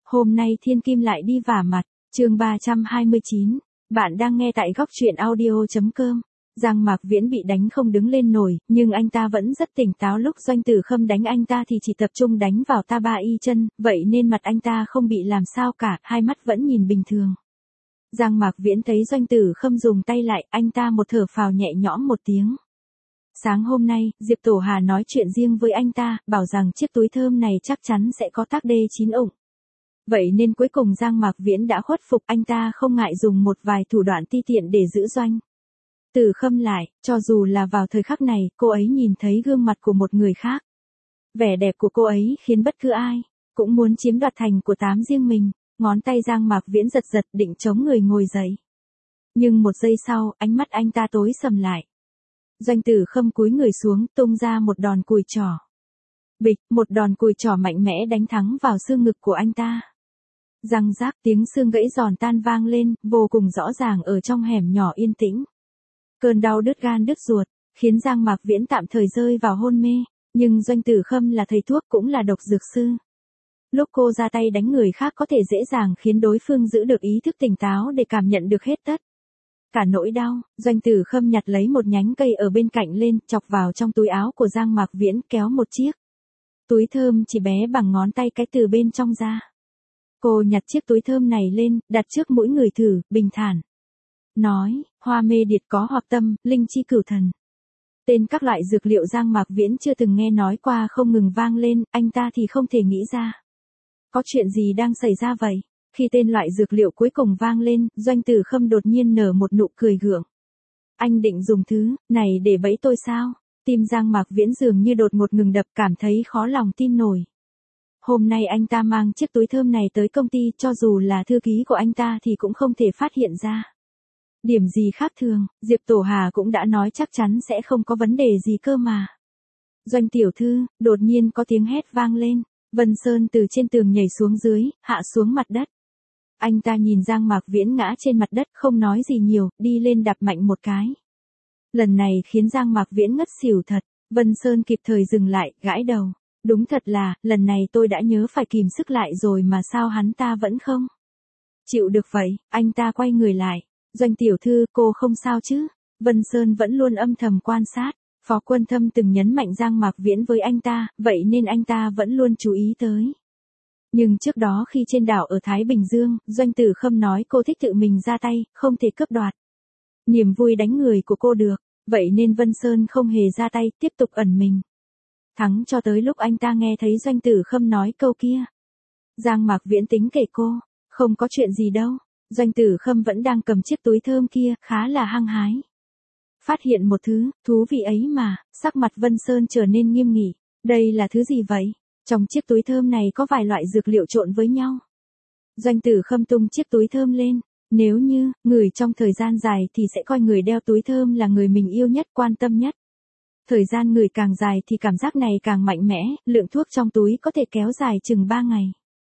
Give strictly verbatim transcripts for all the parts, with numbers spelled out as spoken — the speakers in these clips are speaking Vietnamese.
Hôm nay thiên kim lại đi vả mặt, chương ba trăm hai mươi chín. Bạn đang nghe tại góc truyện audio.com. Giang Mạc Viễn bị đánh không đứng lên nổi, nhưng anh ta vẫn rất tỉnh táo. Lúc Doanh Tử Khâm đánh anh ta thì chỉ tập trung đánh vào ta ba y chân, vậy nên mặt anh ta không bị làm sao cả, hai mắt vẫn nhìn bình thường. Giang Mạc Viễn thấy Doanh Tử Khâm dùng tay lại, anh ta một thở phào nhẹ nhõm một tiếng. Sáng hôm nay, Diệp Tổ Hà nói chuyện riêng với anh ta, bảo rằng chiếc túi thơm này chắc chắn sẽ có tác đê chín ủng. Vậy nên cuối cùng Giang Mạc Viễn đã khuất phục, anh ta không ngại dùng một vài thủ đoạn ti tiện để giữ Doanh Tử Khâm lại, cho dù là vào thời khắc này, cô ấy nhìn thấy gương mặt của một người khác. Vẻ đẹp của cô ấy khiến bất cứ ai cũng muốn chiếm đoạt thành của tám riêng mình. Ngón tay Giang Mạc Viễn giật giật định chống người ngồi dậy. Nhưng một giây sau, ánh mắt anh ta tối sầm lại. Doanh Tử Khâm cúi người xuống, tung ra một đòn cùi trỏ. Bịch, một đòn cùi trỏ mạnh mẽ đánh thẳng vào xương ngực của anh ta. Răng rác, tiếng xương gãy giòn tan vang lên, vô cùng rõ ràng ở trong hẻm nhỏ yên tĩnh. Cơn đau đứt gan đứt ruột, khiến Giang Mạc Viễn tạm thời rơi vào hôn mê, nhưng Doanh Tử Khâm là thầy thuốc cũng là độc dược sư. Lúc cô ra tay đánh người khác có thể dễ dàng khiến đối phương giữ được ý thức tỉnh táo để cảm nhận được hết tất cả nỗi đau. Doanh Tử Khâm nhặt lấy một nhánh cây ở bên cạnh lên, chọc vào trong túi áo của Giang Mạc Viễn, kéo một chiếc túi thơm chỉ bé bằng ngón tay cái từ bên trong ra. Cô nhặt chiếc túi thơm này lên, đặt trước mũi người thử, bình thản nói, hoa mê điệt có hoặc tâm, linh chi cửu thần. Tên các loại dược liệu Giang Mạc Viễn chưa từng nghe nói qua không ngừng vang lên, anh ta thì không thể nghĩ ra có chuyện gì đang xảy ra vậy. Khi tên loại dược liệu cuối cùng vang lên, Doanh Tử Khâm đột nhiên nở một nụ cười gượng. Anh định dùng thứ này để bẫy tôi sao? Tim Giang Mạc Viễn dường như đột ngột ngừng đập, cảm thấy khó lòng tin nổi. Hôm nay anh ta mang chiếc túi thơm này tới công ty, cho dù là thư ký của anh ta thì cũng không thể phát hiện ra điểm gì khác thường. Diệp Tổ Hà cũng đã nói chắc chắn sẽ không có vấn đề gì cơ mà. Doanh tiểu thư, đột nhiên có tiếng hét vang lên. Vân Sơn từ trên tường nhảy xuống dưới, hạ xuống mặt đất. Anh ta nhìn Giang Mạc Viễn ngã trên mặt đất, không nói gì nhiều, đi lên đạp mạnh một cái. Lần này khiến Giang Mạc Viễn ngất xỉu thật. Vân Sơn kịp thời dừng lại, gãi đầu. Đúng thật là, lần này tôi đã nhớ phải kìm sức lại rồi mà sao hắn ta vẫn không chịu được vậy. Anh ta quay người lại. Doanh tiểu thư, cô không sao chứ? Vân Sơn vẫn luôn âm thầm quan sát. Phó Quân Thâm từng nhấn mạnh Giang Mạc Viễn với anh ta, vậy nên anh ta vẫn luôn chú ý tới. Nhưng trước đó khi trên đảo ở Thái Bình Dương, Doanh Tử Khâm nói cô thích tự mình ra tay, không thể cướp đoạt niềm vui đánh người của cô được, vậy nên Vân Sơn không hề ra tay, tiếp tục ẩn mình. Thắng cho tới lúc anh ta nghe thấy Doanh Tử Khâm nói câu kia. Giang Mạc Viễn tính kể cô, không có chuyện gì đâu. Doanh Tử Khâm vẫn đang cầm chiếc túi thơm kia, khá là hăng hái. Phát hiện một thứ thú vị ấy mà. Sắc mặt Vân Sơn trở nên nghiêm nghị. Đây là thứ gì vậy? Trong chiếc túi thơm này có vài loại dược liệu trộn với nhau. Doanh Tử Khâm tung chiếc túi thơm lên. Nếu như người trong thời gian dài thì sẽ coi người đeo túi thơm là người mình yêu nhất, quan tâm nhất. Thời gian người càng dài thì cảm giác này càng mạnh mẽ, lượng thuốc trong túi có thể kéo dài chừng ba ngày.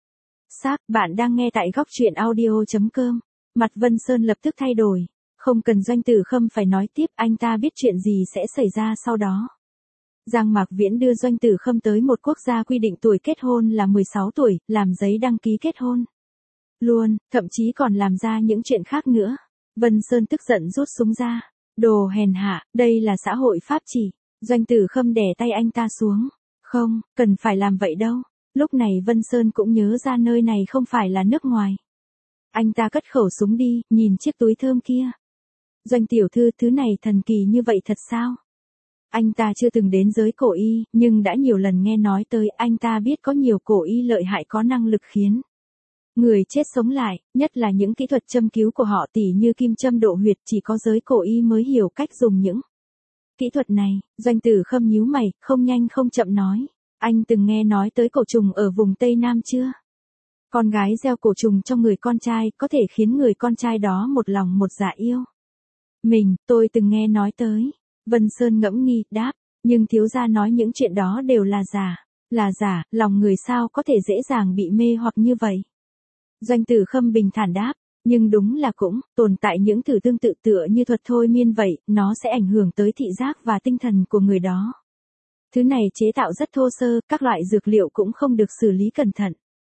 Xác, bạn đang nghe tại góc truyện audio.com. Mặt Vân Sơn lập tức thay đổi. Không cần Doanh Tử Khâm phải nói tiếp, anh ta biết chuyện gì sẽ xảy ra sau đó. Giang Mạc Viễn đưa Doanh Tử Khâm tới một quốc gia quy định tuổi kết hôn là mười sáu tuổi, làm giấy đăng ký kết hôn luôn, thậm chí còn làm ra những chuyện khác nữa. Vân Sơn tức giận rút súng ra. Đồ hèn hạ, đây là xã hội pháp chỉ. Doanh Tử Khâm đè tay anh ta xuống. Không, cần phải làm vậy đâu. Lúc này Vân Sơn cũng nhớ ra nơi này không phải là nước ngoài. Anh ta cất khẩu súng đi, nhìn chiếc túi thơm kia. Doanh tiểu thư, thứ này thần kỳ như vậy thật sao? Anh ta chưa từng đến giới cổ y, nhưng đã nhiều lần nghe nói tới. Anh ta biết có nhiều cổ y lợi hại có năng lực khiến người chết sống lại, nhất là những kỹ thuật châm cứu của họ tỉ như kim châm độ huyệt, chỉ có giới cổ y mới hiểu cách dùng những kỹ thuật này. Doanh Tử Khâm nhíu mày, không nhanh không chậm nói. Anh từng nghe nói tới cổ trùng ở vùng Tây Nam chưa? Con gái gieo cổ trùng trong người con trai, có thể khiến người con trai đó một lòng một dạ yêu mình, tôi từng nghe nói tới. Vân Sơn ngẫm nghi, đáp, nhưng thiếu gia nói những chuyện đó đều là giả. Là giả, lòng người sao có thể dễ dàng bị mê hoặc như vậy? Doanh Tử Khâm bình thản đáp, nhưng đúng là cũng tồn tại những thử tương tự tựa như thuật thôi miên vậy, nó sẽ ảnh hưởng tới thị giác và tinh thần của người đó. Thứ này chế tạo rất thô sơ, các loại dược liệu cũng không được xử lý cẩn thận.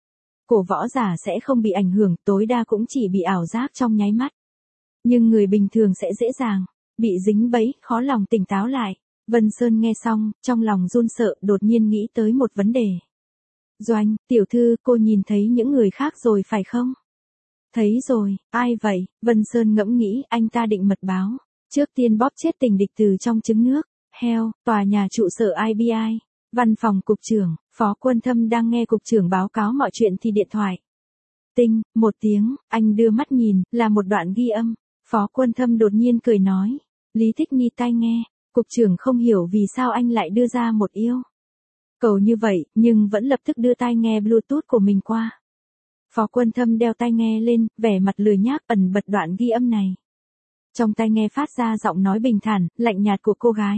Cổ võ giả sẽ không bị ảnh hưởng, tối đa cũng chỉ bị ảo giác trong nháy mắt. Nhưng người bình thường sẽ dễ dàng bị dính bẫy, khó lòng tỉnh táo lại. Vân Sơn nghe xong, trong lòng run sợ, đột nhiên nghĩ tới một vấn đề. Doanh, tiểu thư, cô nhìn thấy những người khác rồi phải không? Thấy rồi, ai vậy? Vân Sơn ngẫm nghĩ, anh ta định mật báo. Trước tiên bóp chết tình địch từ trong trứng nước. Heo, tòa nhà trụ sở I B I. Văn phòng cục trưởng, Phó Quân Thâm đang nghe cục trưởng báo cáo mọi chuyện thì điện thoại. Tinh, một tiếng, anh đưa mắt nhìn, là một đoạn ghi âm. Phó Quân Thâm đột nhiên cười nói. Lý Thích Nhi tai nghe. Cục trưởng không hiểu vì sao anh lại đưa ra một yêu cầu như vậy, nhưng vẫn lập tức đưa tai nghe Bluetooth của mình qua. Phó Quân Thâm đeo tai nghe lên, vẻ mặt lười nhác ẩn bật đoạn ghi âm này. Trong tai nghe phát ra giọng nói bình thản, lạnh nhạt của cô gái.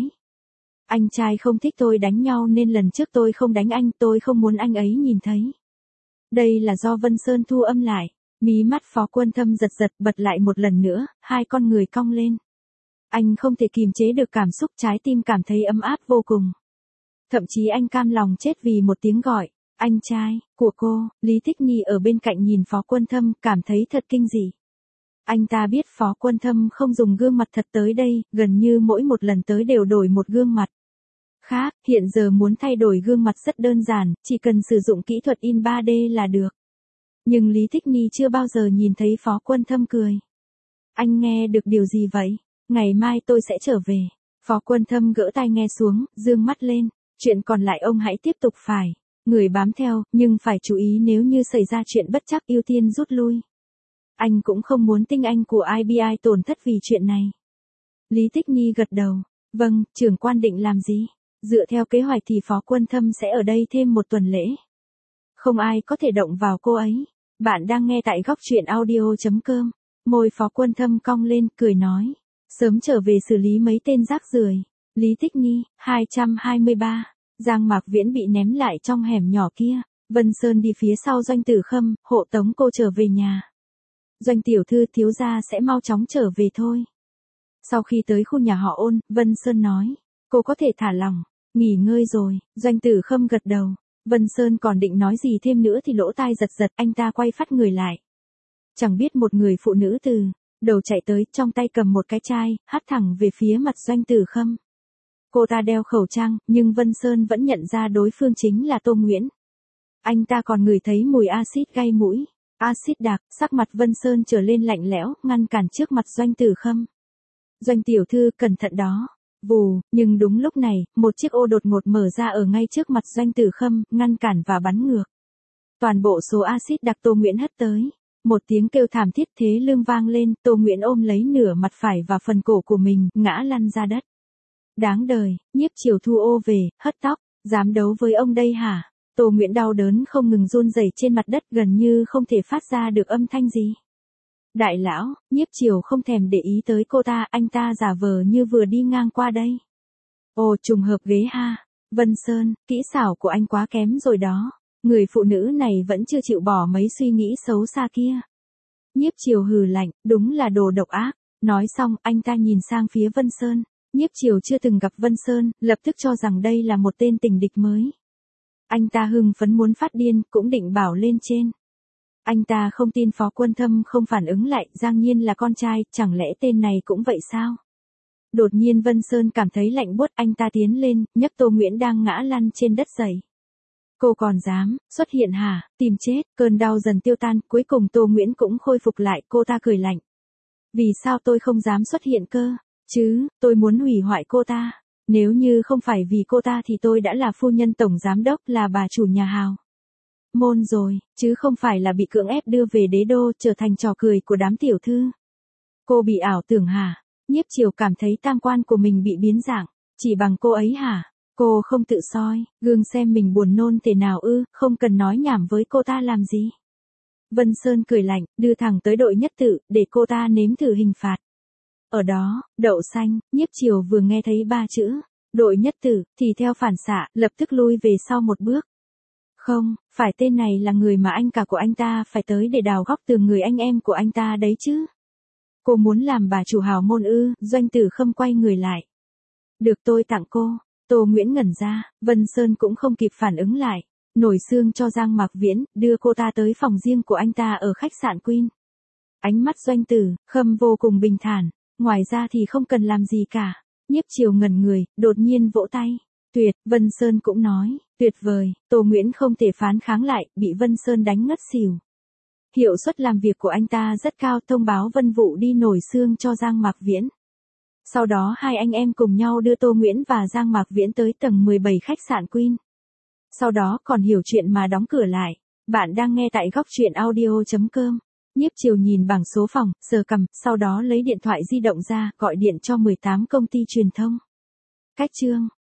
Anh trai không thích tôi đánh nhau nên lần trước tôi không đánh anh, tôi không muốn anh ấy nhìn thấy. Đây là do Vân Sơn thu âm lại. Mí mắt Phó Quân Thâm giật giật bật lại một lần nữa, hai con người cong lên. Anh không thể kìm chế được cảm xúc, trái tim cảm thấy ấm áp vô cùng. Thậm chí anh cam lòng chết vì một tiếng gọi, anh trai, của cô. Lý Thích Nhi ở bên cạnh nhìn Phó Quân Thâm, cảm thấy thật kinh dị. Anh ta biết Phó Quân Thâm không dùng gương mặt thật tới đây, gần như mỗi một lần tới đều đổi một gương mặt khác, hiện giờ muốn thay đổi gương mặt rất đơn giản, chỉ cần sử dụng kỹ thuật in ba D là được. Nhưng Lý Thích Nhi chưa bao giờ nhìn thấy Phó Quân Thâm cười. Anh nghe được điều gì vậy? Ngày mai tôi sẽ trở về. Phó Quân Thâm gỡ tai nghe xuống, dương mắt lên. Chuyện còn lại ông hãy tiếp tục phải. Người bám theo, nhưng phải chú ý nếu như xảy ra chuyện bất trắc ưu tiên rút lui. Anh cũng không muốn tinh anh của I B I tổn thất vì chuyện này. Lý Thích Nhi gật đầu. Vâng, trưởng quan định làm gì? Dựa theo kế hoạch thì Phó Quân Thâm sẽ ở đây thêm một tuần lễ. Không ai có thể động vào cô ấy. Bạn đang nghe tại góc truyện audio chấm com. Môi Phó Quân Thâm cong lên, cười nói. Sớm trở về xử lý mấy tên rác rưởi. Lý Thích Nhi, hai trăm hai mươi ba. Giang Mạc Viễn bị ném lại trong hẻm nhỏ kia. Vân Sơn đi phía sau Doanh Tử Khâm, hộ tống cô trở về nhà. Doanh tiểu thư, thiếu gia sẽ mau chóng trở về thôi. Sau khi tới khu nhà họ Ôn, Vân Sơn nói. Cô có thể thả lỏng, nghỉ ngơi rồi. Doanh Tử Khâm gật đầu. Vân Sơn còn định nói gì thêm nữa thì lỗ tai giật giật, anh ta quay phát người lại. Chẳng biết một người phụ nữ từ đầu chạy tới, trong tay cầm một cái chai, hắt thẳng về phía mặt Doanh Tử Khâm. Cô ta đeo khẩu trang, nhưng Vân Sơn vẫn nhận ra đối phương chính là Tô Nguyễn. Anh ta còn ngửi thấy mùi axit gây mũi. Axit đặc, sắc mặt Vân Sơn trở lên lạnh lẽo, ngăn cản trước mặt Doanh Tử Khâm. Doanh tiểu thư, cẩn thận đó. Vù, nhưng đúng lúc này, một chiếc ô đột ngột mở ra ở ngay trước mặt Doanh Tử Khâm, ngăn cản và bắn ngược. Toàn bộ số axit đặc Tô Nguyễn hất tới. Một tiếng kêu thảm thiết thế lưng vang lên, Tô Nguyễn ôm lấy nửa mặt phải và phần cổ của mình, ngã lăn ra đất. Đáng đời, Nhiếp Chiều thu ô về, hất tóc, dám đấu với ông đây hả? Tô Nguyễn đau đớn không ngừng run rẩy trên mặt đất, gần như không thể phát ra được âm thanh gì. Đại lão, Nhiếp Chiều không thèm để ý tới cô ta, anh ta giả vờ như vừa đi ngang qua đây. Ồ, trùng hợp ghế ha. Vân Sơn, kỹ xảo của anh quá kém rồi đó. Người phụ nữ này vẫn chưa chịu bỏ mấy suy nghĩ xấu xa kia. Nhiếp Chiều hừ lạnh, đúng là đồ độc ác. Nói xong, anh ta nhìn sang phía Vân Sơn. Nhiếp Chiều chưa từng gặp Vân Sơn, lập tức cho rằng đây là một tên tình địch mới. Anh ta hưng phấn muốn phát điên, cũng định bảo lên trên. Anh ta không tin Phó Quân Thâm không phản ứng lại, Giang Nhiên là con trai, chẳng lẽ tên này cũng vậy sao? Đột nhiên Vân Sơn cảm thấy lạnh buốt, anh ta tiến lên, nhấc Tô Nguyễn đang ngã lăn trên đất dậy. Cô còn dám, xuất hiện hả, tìm chết, cơn đau dần tiêu tan, cuối cùng Tô Nguyễn cũng khôi phục lại, cô ta cười lạnh. Vì sao tôi không dám xuất hiện cơ, chứ, tôi muốn hủy hoại cô ta. Nếu như không phải vì cô ta thì tôi đã là phu nhân tổng giám đốc, là bà chủ nhà hào môn rồi, chứ không phải là bị cưỡng ép đưa về đế đô, trở thành trò cười của đám tiểu thư. Cô bị ảo tưởng hả? Nhiếp Chiều cảm thấy tam quan của mình bị biến dạng, chỉ bằng cô ấy hả? Cô không tự soi, gương xem mình buồn nôn thế nào ư, không cần nói nhảm với cô ta làm gì. Vân Sơn cười lạnh, đưa thẳng tới đội nhất tự, để cô ta nếm thử hình phạt. Ở đó, đậu xanh, Nhiếp Chiều vừa nghe thấy ba chữ, đội nhất tử, thì theo phản xạ, lập tức lui về sau một bước. Không, phải tên này là người mà anh cả của anh ta phải tới để đào góc tường người anh em của anh ta đấy chứ. Cô muốn làm bà chủ hào môn ư? Doanh Tử Khâm quay người lại. Được, tôi tặng cô. Tô Nguyễn ngẩn ra, Vân Sơn cũng không kịp phản ứng lại. Nổi xương cho Giang Mạc Viễn, đưa cô ta tới phòng riêng của anh ta ở khách sạn Queen. Ánh mắt Doanh Tử, Khâm vô cùng bình thản, ngoài ra thì không cần làm gì cả. Nhiếp Chiều ngẩn người, đột nhiên vỗ tay. Tuyệt, Vân Sơn cũng nói, tuyệt vời, Tô Nguyễn không thể phán kháng lại, bị Vân Sơn đánh ngất xỉu. Hiệu suất làm việc của anh ta rất cao, thông báo Vân Vũ đi nổi xương cho Giang Mạc Viễn. Sau đó hai anh em cùng nhau đưa Tô Nguyễn và Giang Mạc Viễn tới tầng mười bảy khách sạn Queen. Sau đó còn hiểu chuyện mà đóng cửa lại. Bạn đang nghe tại góc truyện audio chấm com. Nhiếp Chiều nhìn bảng số phòng, sờ cằm, sau đó lấy điện thoại di động ra, gọi điện cho mười tám công ty truyền thông. Cách chương